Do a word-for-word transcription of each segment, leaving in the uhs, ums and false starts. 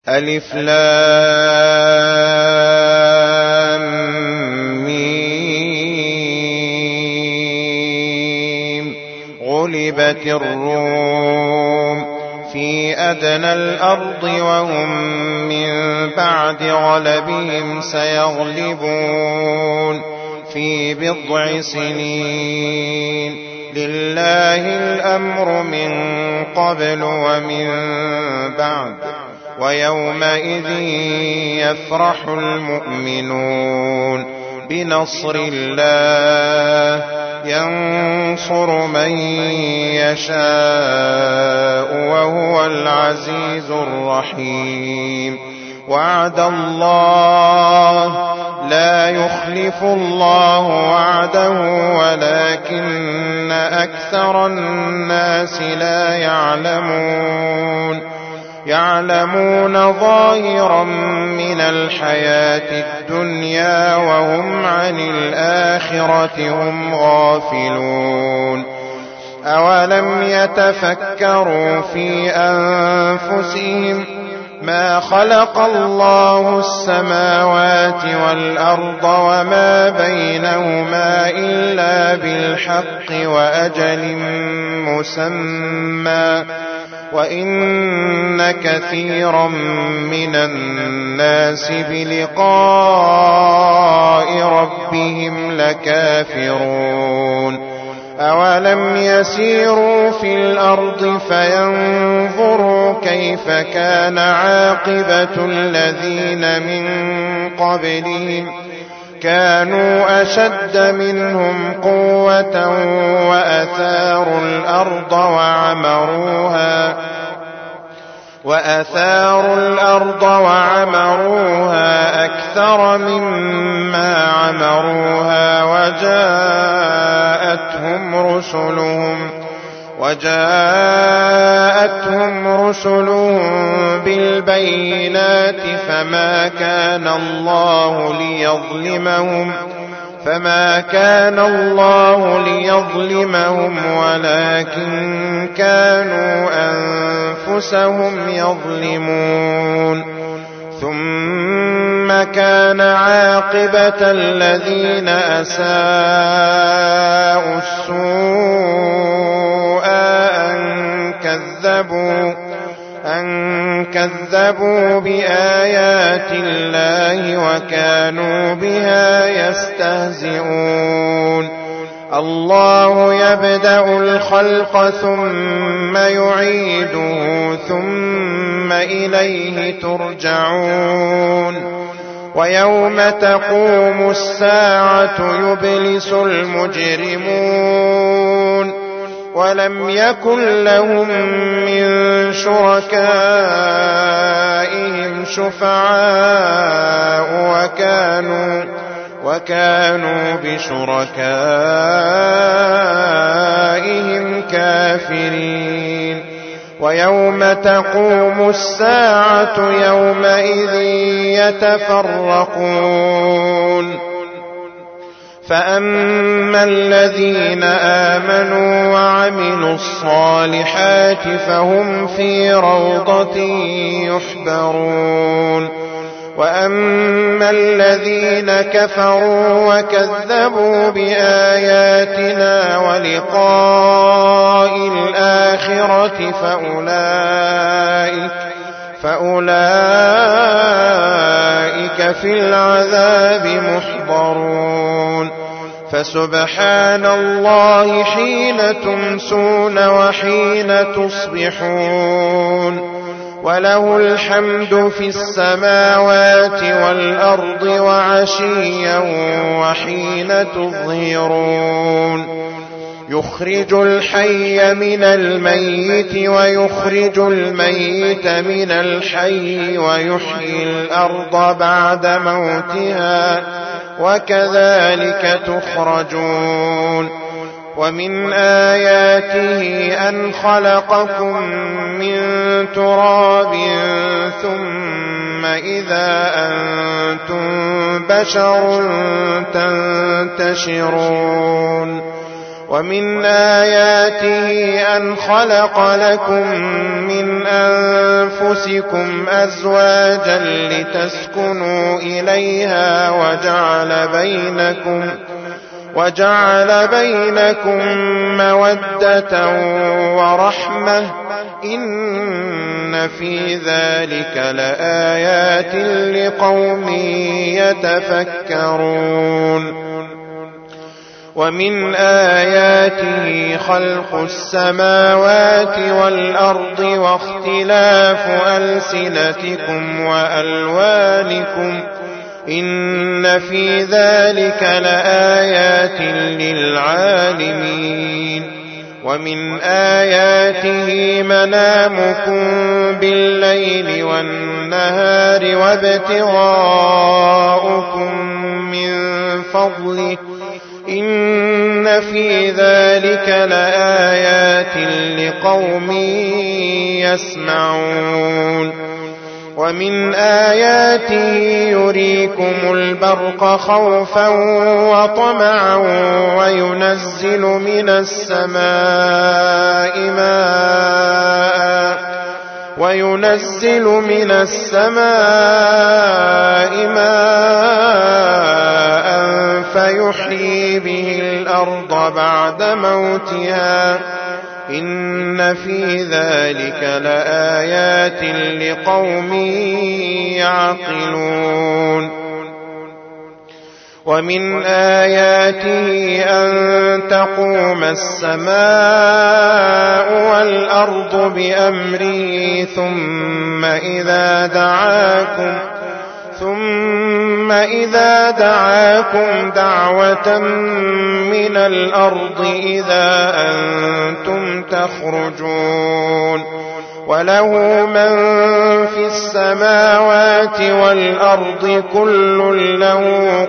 ألف لام ميم. غلبت الروم في أدنى الأرض وهم من بعد غلبهم سيغلبون في بضع سنين. لله الأمر من قبل ومن بعد ويومئذ يفرح المؤمنون بنصر الله ينصر من يشاء وهو العزيز الرحيم. وعد الله لا يخلف الله وعده ولكن أكثر الناس لا يعلمون. يعلمون ظاهرا من الحياة الدنيا وهم عن الآخرة هم غافلون. أولم يتفكروا في أنفسهم ما خلق الله السماوات والأرض وما بينهما إلا بالحق وأجل مسمى وإن كثيرا من الناس بلقاء ربهم لكافرون. أولم يسيروا في الأرض فينظروا كيف كان عاقبة الذين من قبلهم كانوا أشد منهم قوة وأثاروا الأرض وعمروها وأثاروا الأرض وعمروها أكثر مما عمروها وجاءتهم رسلهم وجاءتهم رسلهم بالبينات فما كان الله ليظلمهم فما كان الله ليظلمهم ولكن كانوا أنفسهم يظلمون. ثم كان عاقبة الذين أساءوا السوء أن كذبوا أن كذبوا بآيات الله وكانوا بها يستهزئون. الله يبدأ الخلق ثم يعيده ثم إليه ترجعون. ويوم تقوم الساعة يبلس المجرمون ولم يكن لهم من شركائهم شفعاء وكانوا وكانوا بشركائهم كافرين. ويوم تقوم الساعة يومئذ يتفرقون. فأما الذين آمنوا وعملوا الصالحات فهم في روضة يحبرون. وأما الذين كفروا وكذبوا بآياتنا ولقاء الآخرة فأولئك فأولئك في العذاب محضرون. فسبحان الله حين تمسون وحين تصبحون وله الحمد في السماوات والأرض وعشيا وحين تظهرون. يخرج الحي من الميت ويخرج الميت من الحي ويحيي الأرض بعد موتها وكذلك تخرجون. ومن آياته أن خلقكم من تراب ثم إذا أنتم بشر تنتشرون. ومن آياته أن خلق لكم من أنفسكم أزواجا لتسكنوا إليها وجعل بينكم وجعل بينكم مودة ورحمة إن في ذلك لآيات لقوم يتفكرون ومن آياته خلق السماوات والأرض واختلاف ألسنتكم وألوانكم إن في ذلك لآيات للعالمين ومن آياته منامكم بالليل والنهار وابتغاؤكم من فضله إن في ذلك لآيات لقوم يسمعون ومن آياته يريكم البرق خوفا وطمعا وينزل من السماء ماء وينزل من السماء ماء فيحيي به الأرض بعد موتها إن في ذلك لآيات لقوم يعقلون ومن آياته أن تقوم السماء والأرض بأمره ثم إذا دعاكم ثم إذا دعاكم دعوة من الأرض إذا أنتم تخرجون وله من في السماوات والأرض كل له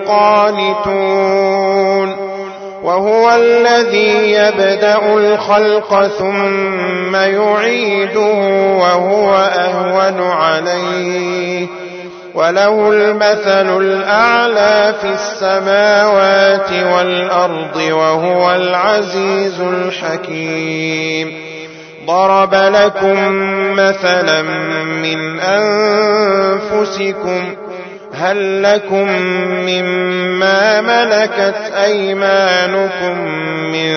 قانتون وهو الذي يبدأ الخلق ثم يعيده وهو أهون عليه وله المثل الأعلى في السماوات والأرض وهو العزيز الحكيم ضرب لكم مثلا من أنفسكم هل لكم مما ملكت أيمانكم من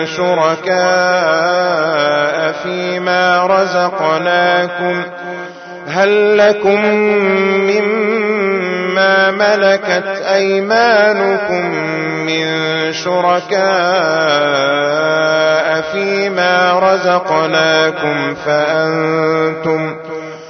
شركاء فيما رزقناكم هل لكم مما ملكت أيمانكم من شركاء فيما رزقناكم فأنتم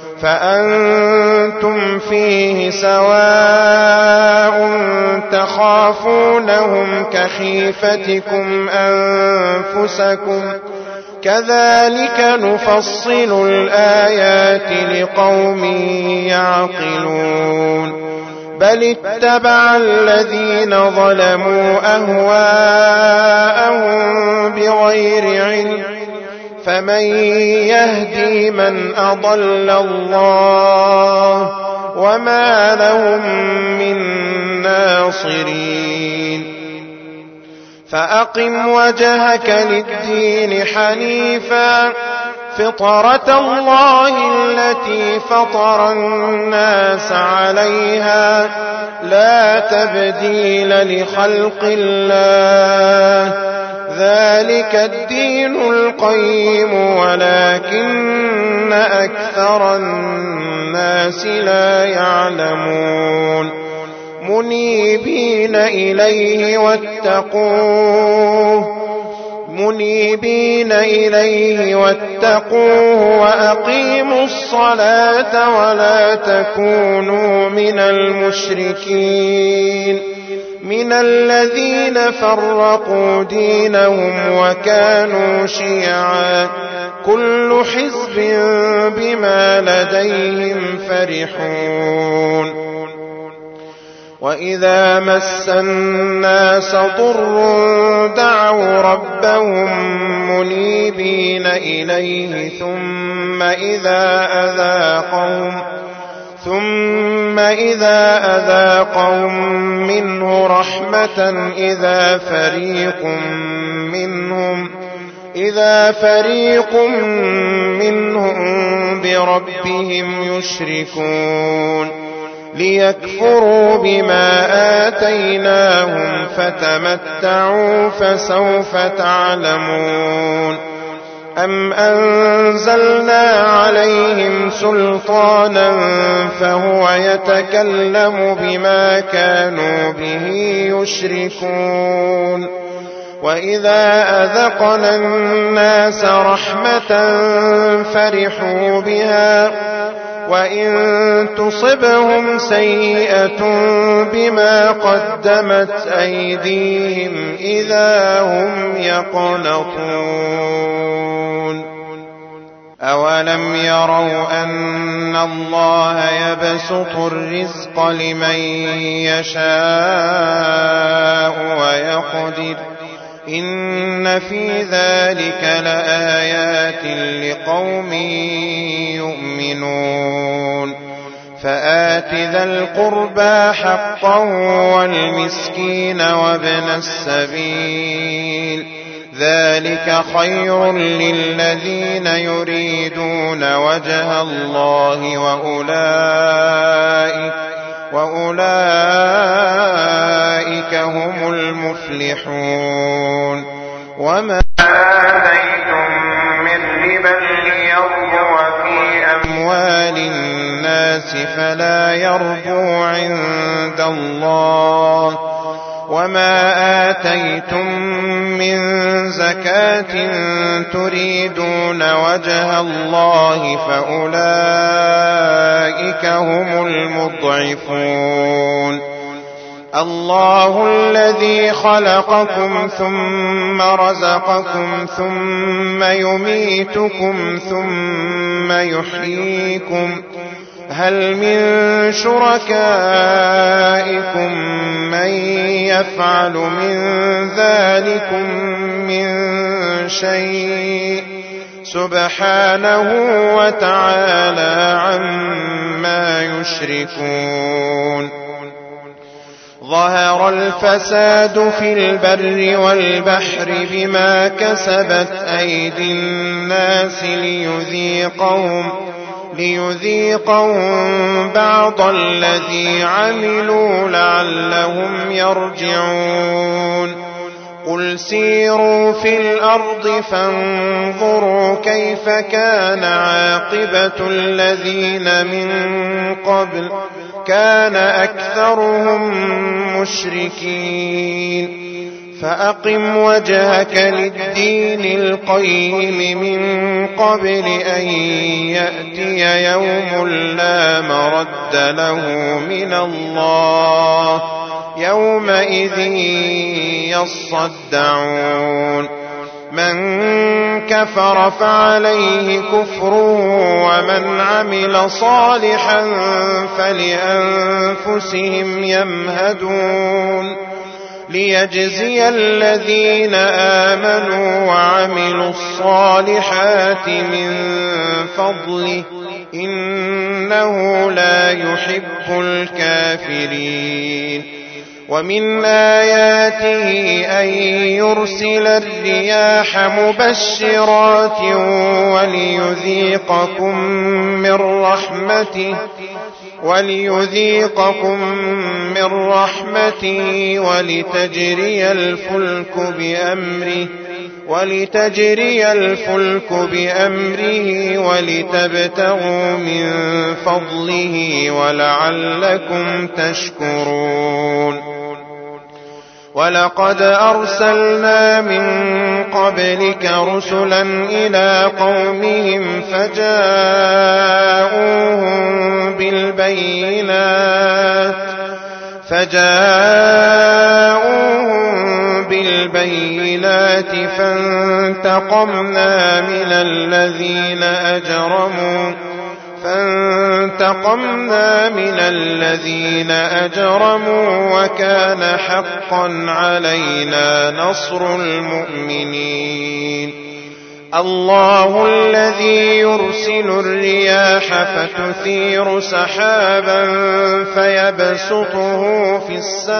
فأنتم فيه سواء تخافونهم كخيفتكم أنفسكم كذلك نفصل الآيات لقوم يعقلون بل اتبع الذين ظلموا أهواءهم بغير علم فمن يهدي من أضل الله وما لهم من ناصرين فأقم وجهك للدين حنيفا فطرة الله التي فطر الناس عليها لا تبديل لخلق الله ذلك الدين القيم ولكن أكثر الناس لا يعلمون منيبين إليه واتقوه منيبين إليه واتقوه وأقيموا الصلاة ولا تكونوا من المشركين من الذين فرقوا دينهم وكانوا شيعا كل حزب بما لديهم فرحون وإذا مس الناس ضر دعوا ربهم منيبين إليه ثم إذا أذاقهم ثم ثم إذا أذاقهم منه رحمة إذا فريق منهم إذا فريق منهم بربهم يشركون ليكفروا بما آتيناهم فتمتعوا فسوف تعلمون أم أنزلنا عليهم سلطانا فهو يتكلم بما كانوا به يشركون وإذا أذقنا الناس رحمة فرحوا بها وإن تصبهم سيئة بما قدمت أيديهم إذا هم يقنطون أولم يروا أن الله يبسط الرزق لمن يشاء ويقدر إن في ذلك لآيات لقوم يؤمنون فآت ذا القربى حقه والمسكين وابن السبيل ذلك خير للذين يريدون وجه الله وأولئك وأولئك هم المفلحون وما آتيتم من ربا ليربو في أموال الناس فلا يربو عند الله وما آتيتم من زكاة تريدون وجه الله فأولئك هم المضعفون الله الذي خلقكم ثم رزقكم ثم يميتكم ثم يحييكم هل من شركائكم من يفعل من ذلكم من شيء سبحانه وتعالى عما يشركون ظهر الفساد في البر والبحر بما كسبت أيدي الناس ليذيقهم ليذيقهم بعض الذي عملوا لعلهم يرجعون قل سيروا في الأرض فانظروا كيف كان عاقبة الذين من قبل كان أكثرهم مشركين فأقم وجهك للدين القيم من قبل أن يأتي يوم لا مرد له من الله يومئذ يصدعون من كفر فعليه كفره ومن عمل صالحا فلأنفسهم يمهدون ليجزي الذين آمنوا وعملوا الصالحات من فضله إنه لا يحب الكافرين ومن آياته أن يرسل الرياح مبشرات وليذيقكم من رحمته وليذيقكم من رحمته ولتجري الفلك بأمره ولتجري الفلك بأمره ولتبتغوا من فضله ولعلكم تشكرون ولقد أرسلنا من قبلك رسلا إلى قومهم فجاءوهم بالبينات فجاءوهم بالبينات فانتقمنا من الذين أجرموا فانتقمنا من الذين أجرموا وكان حقا علينا نصر المؤمنين الله الذي يرسل الرياح فتثير سحابا فيبسطه في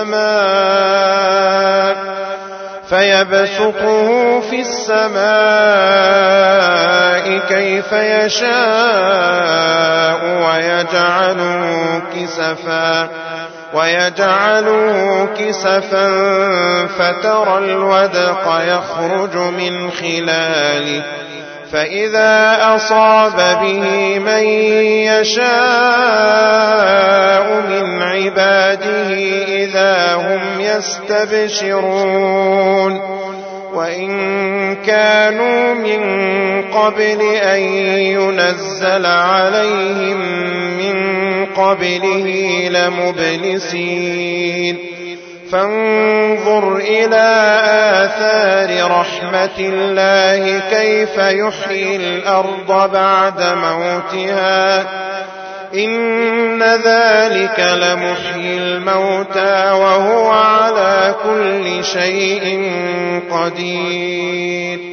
السماء فيبسطه في السماء كيف يشاء ويجعله كسفا ويجعله كسفا فترى الودق يخرج من خلاله فإذا أصاب به من يشاء من عباده إذا هم يستبشرون وإن كانوا من قبل أن ينزل عليهم من قبله لمبلسين فانظر إلى آثار رحمة الله كيف يحيي الأرض بعد موتها إن ذلك لمحيي الموتى وهو على كل شيء قدير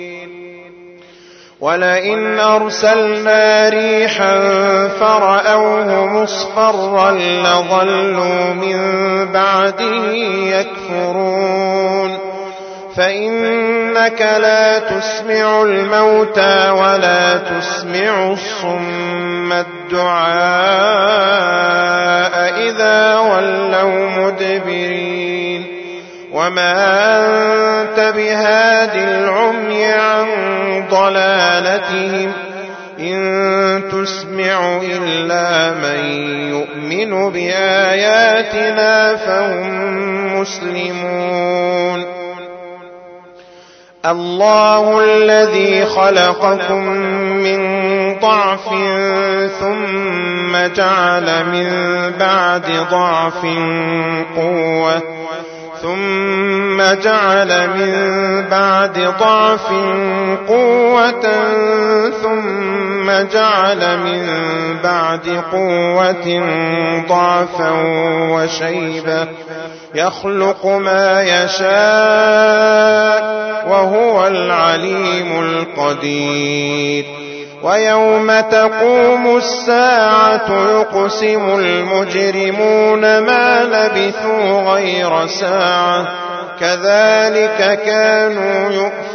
ولئن أرسلنا ريحا فرأوه مصفرا لظلوا من بعده يكفرون فإنك لا تسمع الموتى ولا تسمع الصم الدعاء إذا ولوا مدبرين وما أنت بهاد العمي عن ضلالتهم إن تسمع إلا من يؤمن بآياتنا فهم مسلمون الله الذي خلقكم من ضعف ثم جعل من بعد ضعف قوة ثم جعل من بعد ضعف قوة ثم جعل من بعد قوة ضعفا وشيبة يخلق ما يشاء وهو العليم القدير ويوم تقوم الساعة يقسم المجرمون ما لبثوا غير ساعة كذلك كانوا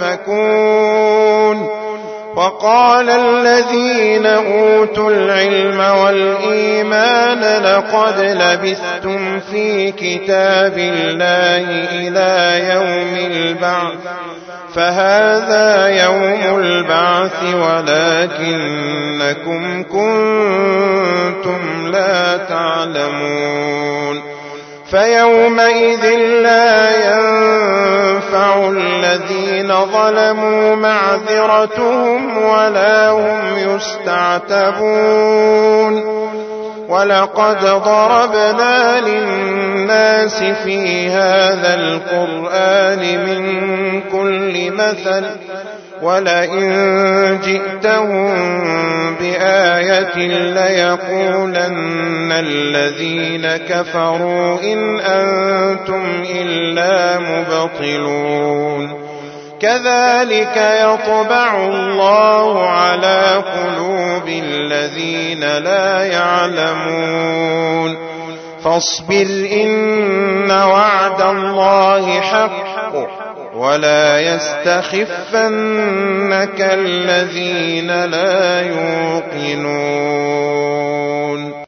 يؤفكون وقال الذين أوتوا العلم والإيمان لقد لبثتم في كتاب الله إلى يوم البعث فهذا يوم البعث ولكنكم كنتم لا تعلمون فيومئذ لا ينفع الذين ظلموا معذرتهم ولا هم يستعتبون ولقد ضربنا للناس في هذا القرآن من كل مثل ولئن جئتهم بآية ليقولن الذين كفروا إن أنتم إلا مبطلون كذلك يطبع الله على قلوب الذين لا يعلمون فاصبر إن وعد الله حق ولا يستخفنك الذين لا يوقنون